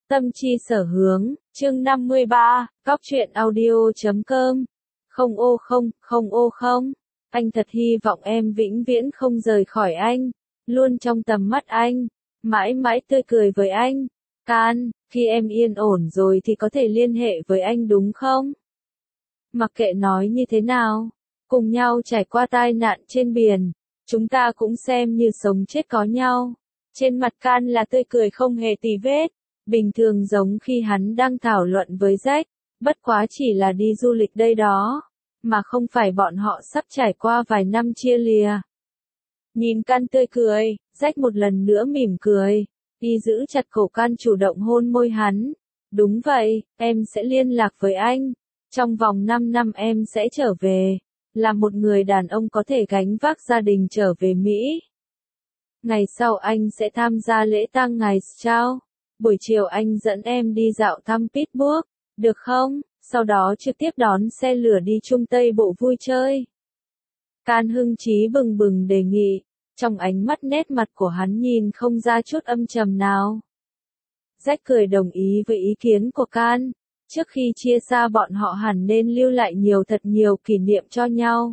Tâm chi sở hướng, chương 53, Cóc truyện audio.com. Không ô không, không ô không. Anh thật hy vọng em vĩnh viễn không rời khỏi anh, luôn trong tầm mắt anh, mãi mãi tươi cười với anh. Can, khi em yên ổn rồi thì có thể liên hệ với anh đúng không? Mặc kệ nói như thế nào, cùng nhau trải qua tai nạn trên biển, chúng ta cũng xem như sống chết có nhau. Trên mặt Can là tươi cười không hề tì vết, bình thường giống khi hắn đang thảo luận với Jack, bất quá chỉ là đi du lịch đây đó, mà không phải bọn họ sắp trải qua vài năm chia lìa. Nhìn Can tươi cười, Jack một lần nữa mỉm cười, đi giữ chặt cổ Can chủ động hôn môi hắn. Đúng vậy, em sẽ liên lạc với anh. Trong vòng 5 năm em sẽ trở về, là một người đàn ông có thể gánh vác gia đình trở về Mỹ. Ngày sau anh sẽ tham gia lễ tang ngài Strauss. Buổi chiều anh dẫn em đi dạo thăm Pittsburgh, được không? Sau đó trực tiếp đón xe lửa đi Trung Tây Bộ vui chơi. Can hưng chí bừng bừng đề nghị, trong ánh mắt nét mặt của hắn nhìn không ra chút âm trầm nào. Jack cười đồng ý với ý kiến của Can. Trước khi chia xa bọn họ hẳn nên lưu lại thật nhiều kỷ niệm cho nhau.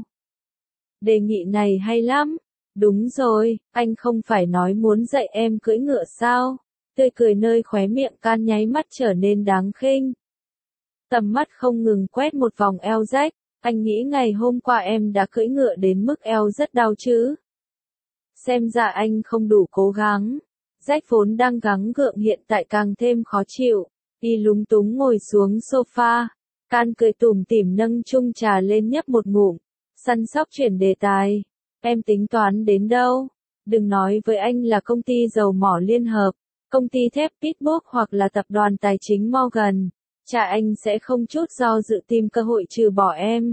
Đề nghị này hay lắm. Đúng rồi, anh không phải nói muốn dạy em cưỡi ngựa sao? Tươi cười nơi khóe miệng Can nháy mắt trở nên đáng khinh. Tầm mắt không ngừng quét một vòng eo Jack. Anh nghĩ ngày hôm qua em đã cưỡi ngựa đến mức eo rất đau chứ? Xem ra anh không đủ cố gắng. Jack vốn đang gắng gượng hiện tại càng thêm khó chịu. Y lúng túng ngồi xuống sofa. Can cười tủm tỉm nâng chung trà lên nhấp một ngụm. Săn sóc chuyển đề tài. Em tính toán đến đâu? Đừng nói với anh là công ty dầu mỏ Liên Hợp, công ty thép Pittsburgh hoặc là tập đoàn tài chính Morgan. Cha anh sẽ không chút do dự tìm cơ hội trừ bỏ em.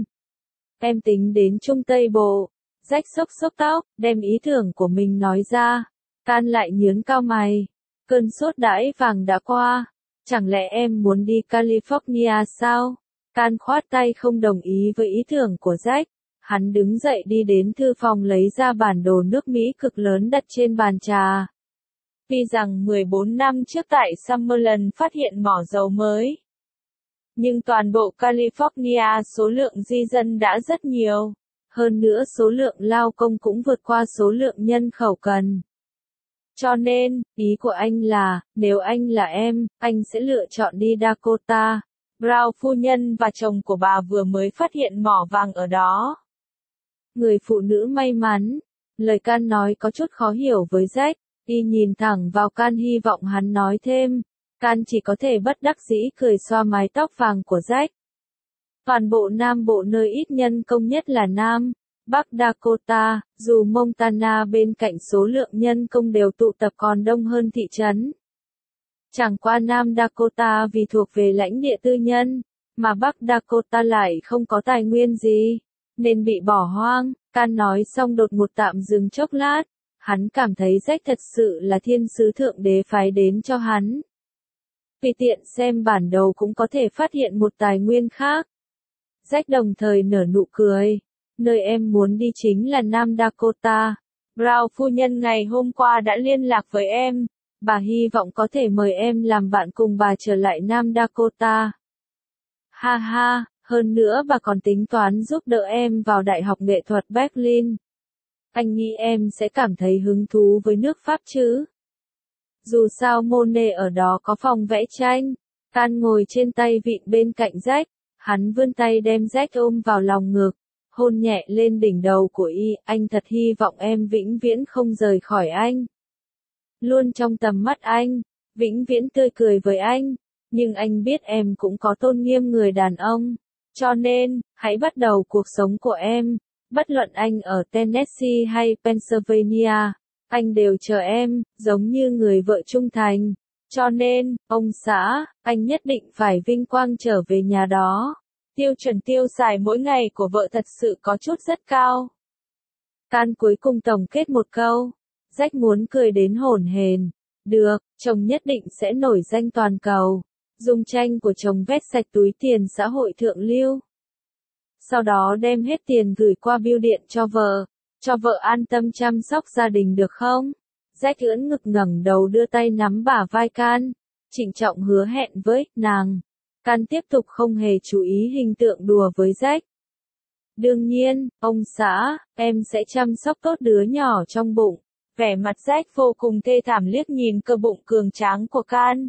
Em tính đến Trung Tây Bộ. Jack xốc xốc tóc, đem ý tưởng của mình nói ra. Can lại nhướng cao mày. Cơn sốt đãi vàng đã qua. Chẳng lẽ em muốn đi California sao? Can khoát tay không đồng ý với ý tưởng của Jack. Hắn đứng dậy đi đến thư phòng lấy ra bản đồ nước Mỹ cực lớn đặt trên bàn trà. Tuy rằng 14 năm trước tại Summerland phát hiện mỏ dầu mới, nhưng toàn bộ California số lượng di dân đã rất nhiều. Hơn nữa số lượng lao công cũng vượt qua số lượng nhân khẩu cần. Cho nên, ý của anh là, nếu anh là em, anh sẽ lựa chọn đi Dakota. Brown phu nhân và chồng của bà vừa mới phát hiện mỏ vàng ở đó. Người phụ nữ may mắn. Lời Can nói có chút khó hiểu với Jack. Y nhìn thẳng vào Can hy vọng hắn nói thêm. Can chỉ có thể bất đắc dĩ cười xoa mái tóc vàng của Jack. Toàn bộ Nam Bộ nơi ít nhân công nhất là Nam, Bắc Dakota, dù Montana bên cạnh số lượng nhân công đều tụ tập còn đông hơn thị trấn. Chẳng qua Nam Dakota vì thuộc về lãnh địa tư nhân, mà Bắc Dakota lại không có tài nguyên gì, nên bị bỏ hoang. Can nói xong đột ngột tạm dừng chốc lát, hắn cảm thấy Jack thật sự là thiên sứ thượng đế phái đến cho hắn. Vì tiện xem bản đồ cũng có thể phát hiện một tài nguyên khác. Jack đồng thời nở nụ cười. Nơi em muốn đi chính là Nam Dakota. Brown phu nhân ngày hôm qua đã liên lạc với em. Bà hy vọng có thể mời em làm bạn cùng bà trở lại Nam Dakota. Ha ha, hơn nữa bà còn tính toán giúp đỡ em vào Đại học Nghệ thuật Berlin. Anh nghĩ em sẽ cảm thấy hứng thú với nước Pháp chứ? Dù sao Monet ở đó có phòng vẽ tranh. Can ngồi trên tay vịn bên cạnh Jack. Hắn vươn tay đem Jack ôm vào lòng ngực, hôn nhẹ lên đỉnh đầu của y. Anh thật hy vọng em vĩnh viễn không rời khỏi anh. Luôn trong tầm mắt anh, vĩnh viễn tươi cười với anh. Nhưng anh biết em cũng có tôn nghiêm người đàn ông. Cho nên, hãy bắt đầu cuộc sống của em. Bất luận anh ở Tennessee hay Pennsylvania, anh đều chờ em, giống như người vợ trung thành. Cho nên, ông xã, anh nhất định phải vinh quang trở về nhà đó. Tiêu chuẩn tiêu xài mỗi ngày của vợ thật sự có chút rất cao. Can cuối cùng tổng kết một câu. Jack muốn cười đến hổn hển. Được, chồng nhất định sẽ nổi danh toàn cầu. Dùng tranh của chồng vét sạch túi tiền xã hội thượng lưu. Sau đó đem hết tiền gửi qua bưu điện cho vợ an tâm chăm sóc gia đình được không? Jack ưỡn ngực ngẩng đầu đưa tay nắm bả vai Can. trịnh trọng hứa hẹn với nàng. Can tiếp tục không hề chú ý hình tượng đùa với Jack. Đương nhiên, ông xã, em sẽ chăm sóc tốt đứa nhỏ trong bụng. Vẻ mặt Jack vô cùng thê thảm liếc nhìn cơ bụng cường tráng của Can.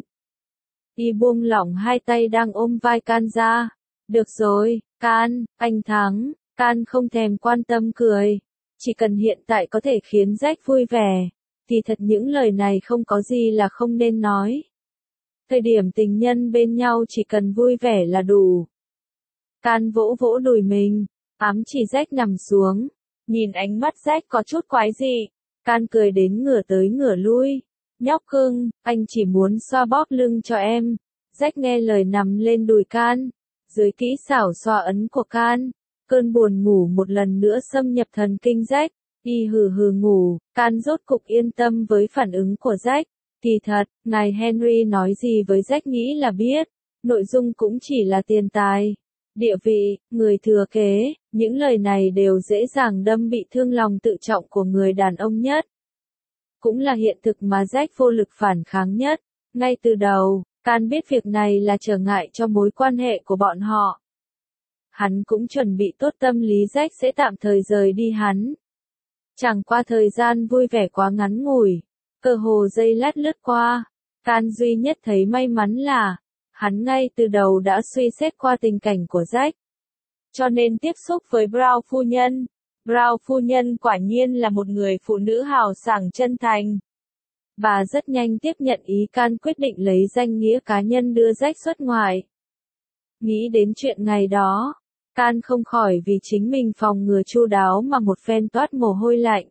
Y buông lỏng hai tay đang ôm vai Can ra. Được rồi, Can, anh thắng. Can không thèm quan tâm cười. Chỉ cần hiện tại có thể khiến Jack vui vẻ, thì thật những lời này không có gì là không nên nói. Thời điểm tình nhân bên nhau chỉ cần vui vẻ là đủ. Can vỗ vỗ đùi mình, ám chỉ Jack nằm xuống. Nhìn ánh mắt Jack có chút quái dị. Can cười đến ngửa tới ngửa lui. Nhóc cưng, anh chỉ muốn xoa bóp lưng cho em. Jack nghe lời nằm lên đùi Can. Dưới kỹ xảo xoa ấn của Can, cơn buồn ngủ một lần nữa xâm nhập thần kinh Jack. Y hừ hừ ngủ, Can rốt cục yên tâm với phản ứng của Jack. Kỳ thật, ngài Henry nói gì với Jack nghĩ là biết. Nội dung cũng chỉ là tiền tài, địa vị, người thừa kế. Những lời này đều dễ dàng đâm bị thương lòng tự trọng của người đàn ông nhất. Cũng là hiện thực mà Jack vô lực phản kháng nhất. Ngay từ đầu, Can biết việc này là trở ngại cho mối quan hệ của bọn họ. Hắn cũng chuẩn bị tốt tâm lý Jack sẽ tạm thời rời đi hắn. Chẳng qua thời gian vui vẻ quá ngắn ngủi, cơ hồ giây lát lướt qua. Can duy nhất thấy may mắn là, hắn ngay từ đầu đã suy xét qua tình cảnh của Jack. Cho nên tiếp xúc với Brown phu nhân. Brown phu nhân quả nhiên là một người phụ nữ hào sảng chân thành. Bà rất nhanh tiếp nhận ý Can quyết định lấy danh nghĩa cá nhân đưa Jack xuất ngoại. Nghĩ đến chuyện ngày đó, Can không khỏi vì chính mình phòng ngừa chu đáo mà một phen toát mồ hôi lạnh.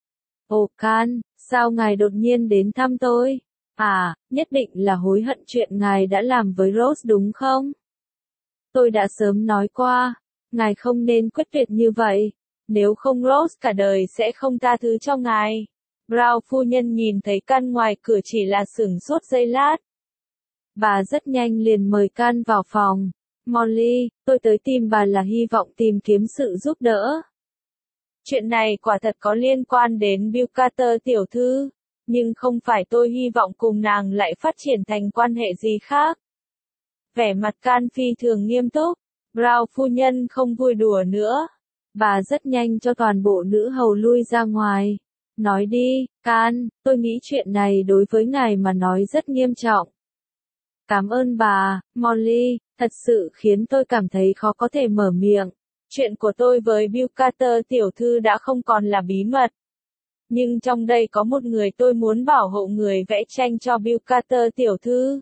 Ồ Can, sao ngài đột nhiên đến thăm tôi? À, nhất định là hối hận chuyện ngài đã làm với Rose đúng không? Tôi đã sớm nói qua, ngài không nên quyết tuyệt như vậy, nếu không Rose cả đời sẽ không tha thứ cho ngài. Brown phu nhân nhìn thấy Can ngoài cửa chỉ là sửng sốt giây lát. Bà rất nhanh liền mời Can vào phòng. Molly, tôi tới tìm bà là hy vọng tìm kiếm sự giúp đỡ. Chuyện này quả thật có liên quan đến Bill Carter tiểu thư, nhưng không phải tôi hy vọng cùng nàng lại phát triển thành quan hệ gì khác. Vẻ mặt Can phi thường nghiêm túc, Brown phu nhân không vui đùa nữa. Bà rất nhanh cho toàn bộ nữ hầu lui ra ngoài. Nói đi, Can, tôi nghĩ chuyện này đối với ngài mà nói rất nghiêm trọng. Cảm ơn bà, Molly, thật sự khiến tôi cảm thấy khó có thể mở miệng. Chuyện của tôi với Bill Carter tiểu thư đã không còn là bí mật. Nhưng trong đây có một người tôi muốn bảo hộ người vẽ tranh cho Bill Carter tiểu thư.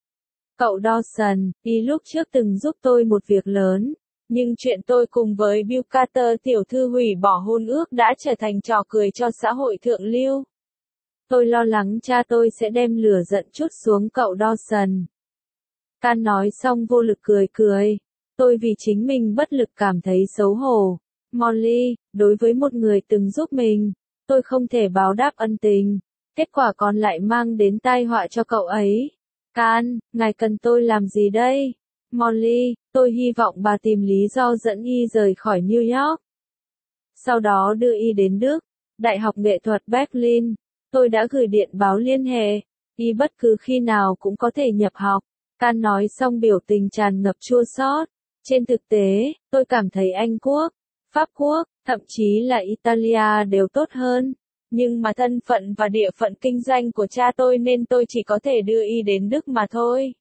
Cậu Dawson, y lúc trước từng giúp tôi một việc lớn. Nhưng chuyện tôi cùng với Bill Carter tiểu thư hủy bỏ hôn ước đã trở thành trò cười cho xã hội thượng lưu. Tôi lo lắng cha tôi sẽ đem lửa giận trút xuống cậu Dawson. Can nói xong vô lực cười cười. Tôi vì chính mình bất lực cảm thấy xấu hổ. Molly, đối với một người từng giúp mình, tôi không thể báo đáp ân tình. Kết quả còn lại mang đến tai họa cho cậu ấy. Can, ngài cần tôi làm gì đây? Molly, tôi hy vọng bà tìm lý do dẫn y rời khỏi New York. Sau đó đưa y đến Đức, Đại học Nghệ thuật Berlin. Tôi đã gửi điện báo liên hệ, y bất cứ khi nào cũng có thể nhập học. Can nói xong biểu tình tràn ngập chua xót. Trên thực tế, tôi cảm thấy Anh Quốc, Pháp Quốc, thậm chí là Italia đều tốt hơn. Nhưng mà thân phận và địa phận kinh doanh của cha tôi nên tôi chỉ có thể đưa y đến Đức mà thôi.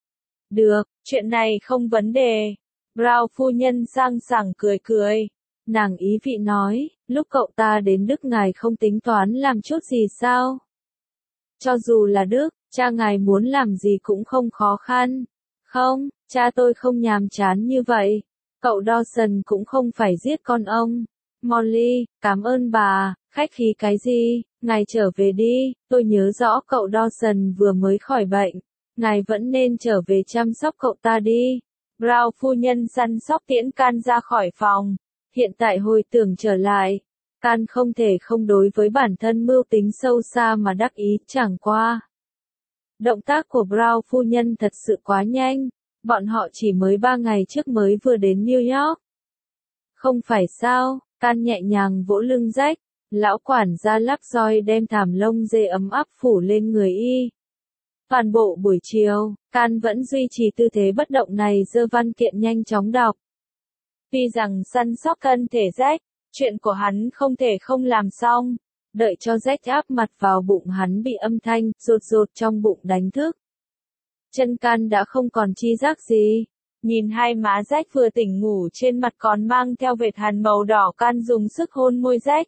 Được, chuyện này không vấn đề. Brown phu nhân sang sảng cười cười. Nàng ý vị nói, lúc cậu ta đến Đức ngài không tính toán làm chút gì sao? Cho dù là Đức, cha ngài muốn làm gì cũng không khó khăn. Không, cha tôi không nhàm chán như vậy. Cậu Dawson cũng không phải giết con ông. Molly, cảm ơn bà, khách khí cái gì, ngài trở về đi, tôi nhớ rõ cậu Dawson vừa mới khỏi bệnh. Ngài vẫn nên trở về chăm sóc cậu ta đi. Brown phu nhân săn sóc tiễn Can ra khỏi phòng. Hiện tại hồi tưởng trở lại, Can không thể không đối với bản thân mưu tính sâu xa mà đắc ý chẳng qua. Động tác của Brown phu nhân thật sự quá nhanh, bọn họ chỉ mới 3 ngày trước mới vừa đến New York. Không phải sao, Can nhẹ nhàng vỗ lưng Jack, lão quản gia lắp roi đem thảm lông dê ấm áp phủ lên người y. Toàn bộ buổi chiều, Can vẫn duy trì tư thế bất động này giơ văn kiện nhanh chóng đọc. Tuy rằng săn sóc thân thể Jack, chuyện của hắn không thể không làm xong. Đợi cho Jack áp mặt vào bụng hắn bị âm thanh rột rột trong bụng đánh thức. Chân Can đã không còn chi giác gì. Nhìn hai má Jack vừa tỉnh ngủ trên mặt còn mang theo vệt hằn màu đỏ, Can dùng sức hôn môi Jack.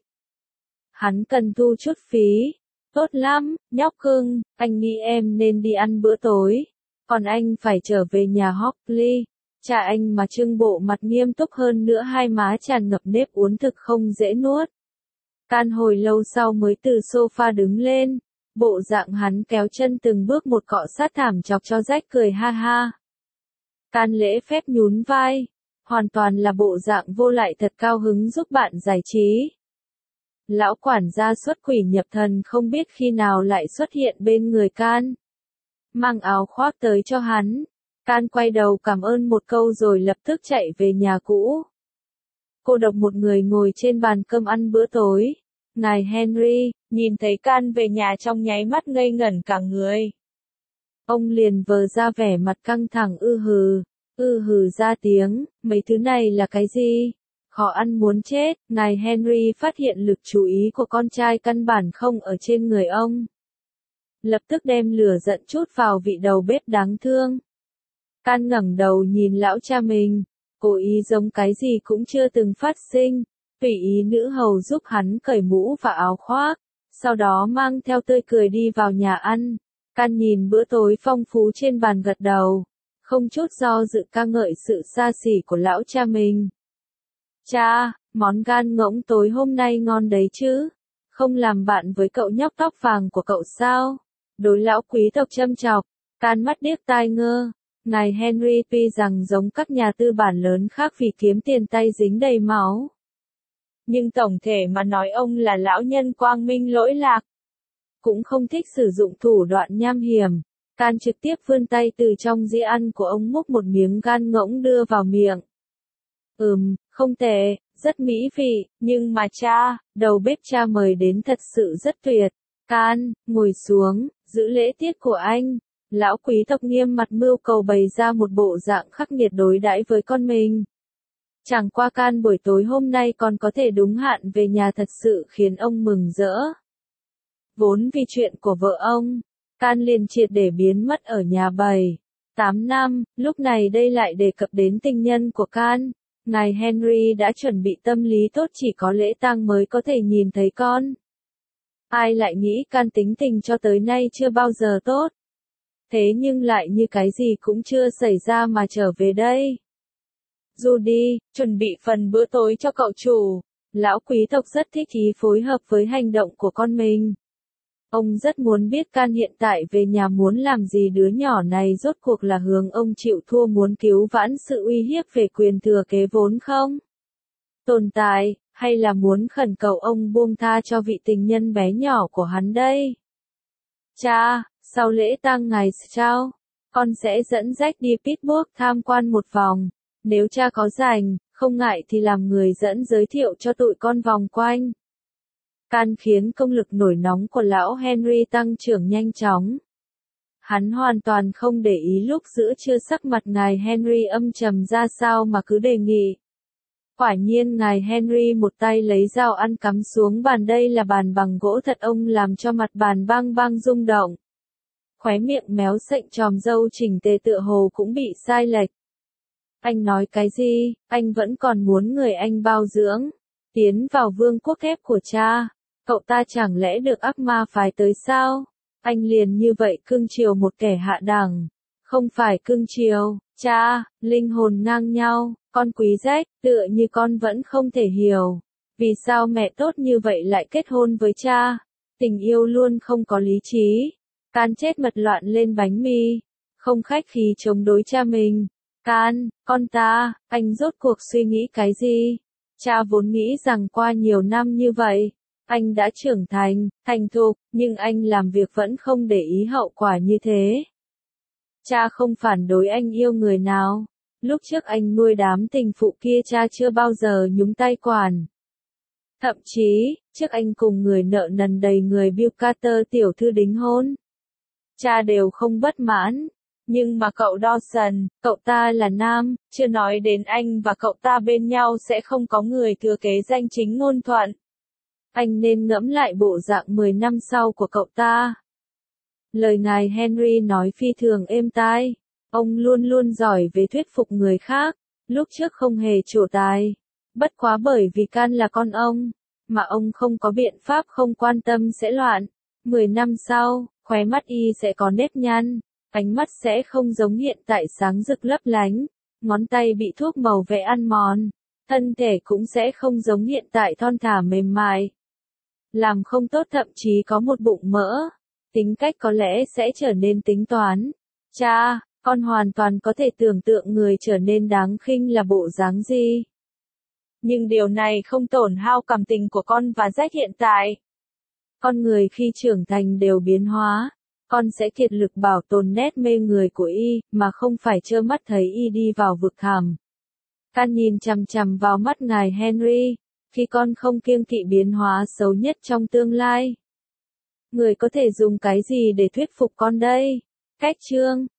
Hắn cần thu chút phí. Tốt lắm, nhóc cưng, anh nghĩ em nên đi ăn bữa tối. Còn anh phải trở về nhà Hockley. Cha anh mà trưng bộ mặt nghiêm túc hơn nữa, hai má tràn ngập nếp uốn thực không dễ nuốt. Can hồi lâu sau mới từ sofa đứng lên. Bộ dạng hắn kéo chân từng bước một cọ sát thảm chọc cho Jack cười ha ha. Can lễ phép nhún vai. Hoàn toàn là bộ dạng vô lại thật cao hứng giúp bạn giải trí. Lão quản gia xuất quỷ nhập thần không biết khi nào lại xuất hiện bên người Can. Mang áo khoác tới cho hắn. Can quay đầu cảm ơn một câu rồi lập tức chạy về nhà cũ. Cô độc một người ngồi trên bàn cơm ăn bữa tối. Ngài Henry, nhìn thấy Can về nhà trong nháy mắt ngây ngẩn cả người. Ông liền vờ ra vẻ mặt căng thẳng ư hừ ra tiếng, mấy thứ này là cái gì? Khó ăn muốn chết. Ngài Henry phát hiện lực chú ý của con trai căn bản không ở trên người ông. Lập tức đem lửa giận trút vào vị đầu bếp đáng thương. Can ngẩng đầu nhìn lão cha mình, cố ý giống cái gì cũng chưa từng phát sinh, tùy ý nữ hầu giúp hắn cởi mũ và áo khoác, sau đó mang theo tươi cười đi vào nhà ăn. Can nhìn bữa tối phong phú trên bàn gật đầu, không chút do dự ca ngợi sự xa xỉ của lão cha mình. Cha, món gan ngỗng tối hôm nay ngon đấy chứ, không làm bạn với cậu nhóc tóc vàng của cậu sao? Đối lão quý tộc châm chọc, Can mắt điếc tai ngơ. Ngài Henry tuy rằng giống các nhà tư bản lớn khác vì kiếm tiền tay dính đầy máu. Nhưng tổng thể mà nói ông là lão nhân quang minh lỗi lạc. Cũng không thích sử dụng thủ đoạn nham hiểm. Can trực tiếp vươn tay từ trong dĩa ăn của ông múc một miếng gan ngỗng đưa vào miệng. Không tệ, rất mỹ vị, nhưng mà cha, đầu bếp cha mời đến thật sự rất tuyệt. Can, ngồi xuống, giữ lễ tiết của anh. Lão quý tộc nghiêm mặt mưu cầu bày ra một bộ dạng khắc nghiệt đối đãi với con mình. Chẳng qua Can buổi tối hôm nay còn có thể đúng hạn về nhà thật sự khiến ông mừng rỡ. Vốn vì chuyện của vợ ông, Can liền triệt để biến mất ở nhà 7-8 năm, lúc này đây lại đề cập đến tình nhân của Can. Ngài Henry đã chuẩn bị tâm lý tốt, chỉ có lễ tang mới có thể nhìn thấy con. Ai lại nghĩ Can tính tình cho tới nay chưa bao giờ tốt. Thế nhưng lại như cái gì cũng chưa xảy ra mà trở về đây. Judy, chuẩn bị phần bữa tối cho cậu chủ. Lão quý tộc rất thích ý phối hợp với hành động của con mình. Ông rất muốn biết Can hiện tại về nhà muốn làm gì, đứa nhỏ này rốt cuộc là hướng ông chịu thua muốn cứu vãn sự uy hiếp về quyền thừa kế vốn không? Tồn tại, hay là muốn khẩn cầu ông buông tha cho vị tình nhân bé nhỏ của hắn đây? Cha, sau lễ tang ngày Strauss, con sẽ dẫn Jack đi Pittsburgh tham quan một vòng. Nếu cha có rảnh, không ngại thì làm người dẫn giới thiệu cho tụi con vòng quanh. Can khiến công lực nổi nóng của lão Henry tăng trưởng nhanh chóng. Hắn hoàn toàn không để ý lúc giữa trưa sắc mặt ngài Henry âm trầm ra sao mà cứ đề nghị. Quả nhiên ngài Henry một tay lấy dao ăn cắm xuống bàn, đây là bàn bằng gỗ thật, ông làm cho mặt bàn bang bang rung động. Khóe miệng méo sệnh tròm râu chỉnh tề tựa hồ cũng bị sai lệch. Anh nói cái gì, anh vẫn còn muốn người anh bao dưỡng, tiến vào vương quốc thép của cha, cậu ta chẳng lẽ được ác ma phái tới sao? Anh liền như vậy cưng chiều một kẻ hạ đẳng, không phải cưng chiều, cha, linh hồn ngang nhau, con quý Jack, tựa như con vẫn không thể hiểu, vì sao mẹ tốt như vậy lại kết hôn với cha, tình yêu luôn không có lý trí. Can chết mật loạn lên bánh mì, không khách khí chống đối cha mình. Can, con ta, anh rốt cuộc suy nghĩ cái gì? Cha vốn nghĩ rằng qua nhiều năm như vậy, anh đã trưởng thành thục, nhưng anh làm việc vẫn không để ý hậu quả như thế. Cha không phản đối anh yêu người nào. Lúc trước anh nuôi đám tình phụ kia cha chưa bao giờ nhúng tay quản. Thậm chí, trước anh cùng người nợ nần đầy người Bill Carter tiểu thư đính hôn. cha đều không bất mãn. Nhưng mà cậu Dawson, cậu ta là nam, chưa nói đến anh và cậu ta bên nhau sẽ không có người thừa kế danh chính ngôn thuận. Anh nên ngẫm lại bộ dạng 10 năm sau của cậu ta. Lời ngài Henry nói phi thường êm tai. Ông luôn luôn giỏi về thuyết phục người khác, lúc trước không hề trổ tài. Bất quá bởi vì Can là con ông, mà ông không có biện pháp không quan tâm sẽ loạn. 10 năm sau, khóe mắt y sẽ có nếp nhăn, ánh mắt sẽ không giống hiện tại sáng rực lấp lánh, ngón tay bị thuốc màu vẽ ăn mòn, thân thể cũng sẽ không giống hiện tại thon thả mềm mại. Làm không tốt thậm chí có một bụng mỡ, tính cách có lẽ sẽ trở nên tính toán. Cha, con hoàn toàn có thể tưởng tượng người trở nên đáng khinh là bộ dáng gì. Nhưng điều này không tổn hao cảm tình của con và Jack hiện tại. Con người khi trưởng thành đều biến hóa. Con sẽ kiệt lực bảo tồn nét mê người của y, mà không phải trơ mắt thấy y đi vào vực thẳm. Can nhìn chằm chằm vào mắt ngài Henry, khi con không kiêng kỵ biến hóa xấu nhất trong tương lai. Người có thể dùng cái gì để thuyết phục con đây? Cách chương